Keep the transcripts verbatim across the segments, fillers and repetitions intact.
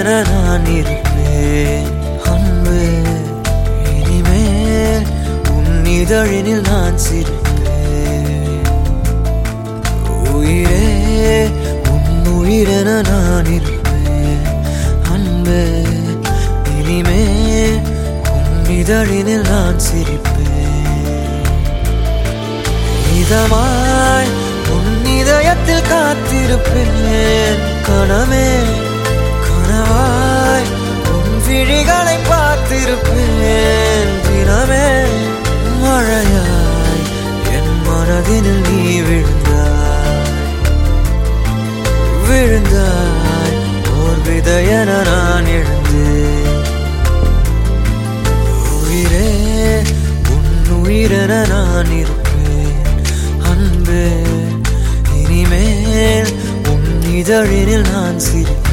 உயிரென நான் இருப்பேன் அன்பே. இனிமேல் உன் இதழினில் நான் சிரிப்பேன் உயிரே. உன் உயிரென நான் இருப்பேன் அன்பே. இனிமேல் உன் இதழினில் நான் சிரிப்பேன். இதமாய் உன் இதயத்தில் காத்திருப்பேன் கனமே. கனவாய் உன் விழிகளை பார்த்திருப்பேன் தினமே. மழையாய் என் மனதினில் நீ விழுந்தாய் விழுந்தாய் ஓர் விதையென நான் எழுந்தேன் உயிரே. உன் உயிரென நான் இருப்பேன் அன்பே. இனிமேல் உன் இதழினில் நான் சிரிப்பேன்.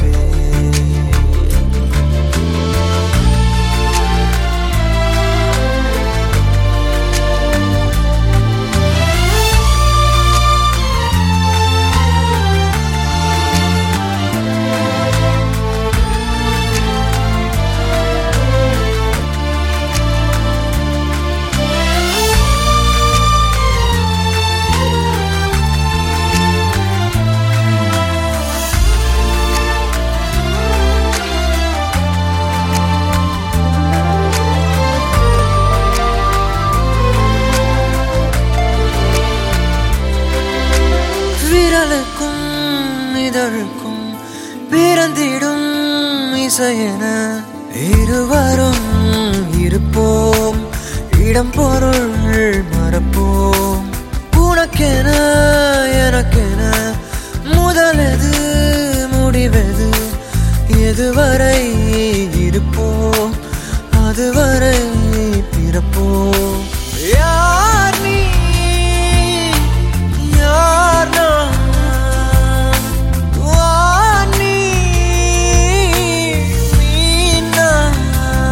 விரலுக்கும் இதழுக்கும் பிறந்திடும் இசையென இருவரும் இருப்போம். இடம் பொருள் மறப்போம். உனக்கென எனக்கென முதலெது முடிவெது. எதுவரை இருப்போம் அதுவரை பிறப்போம். யார் நீ யார் நான்? வானி நீதான்.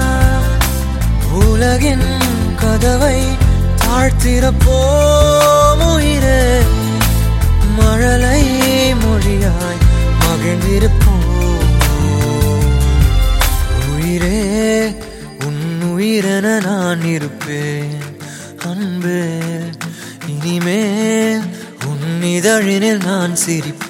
உலகின் கதவை தாழ்த்திறப்போம் உயிரே. மழலை மொழியாய் மகிழ்ந்திருப்போம் உயிரே. உன் உயிரென நான் இருப்பேன் அன்பே. இனிமேல் உன் இதழினில் நான் சிரிப்பேன்.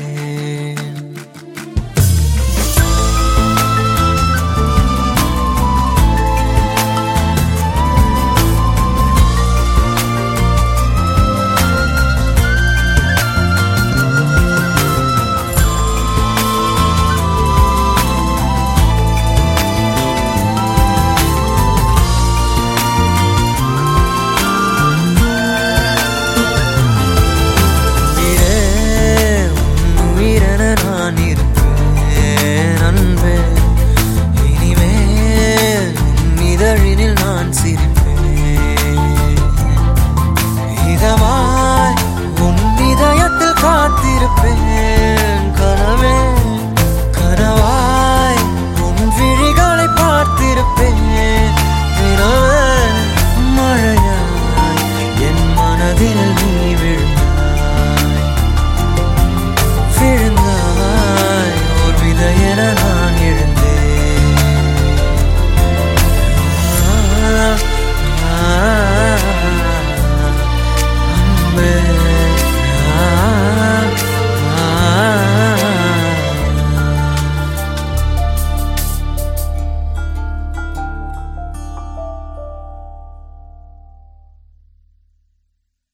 நான் இருப்பேன் அன்பே. இனிமேல் உன் இதழினில் நான் சிரிப்பேன். இதமாய் உன் இதயத்தில் காத்திருப்பேன்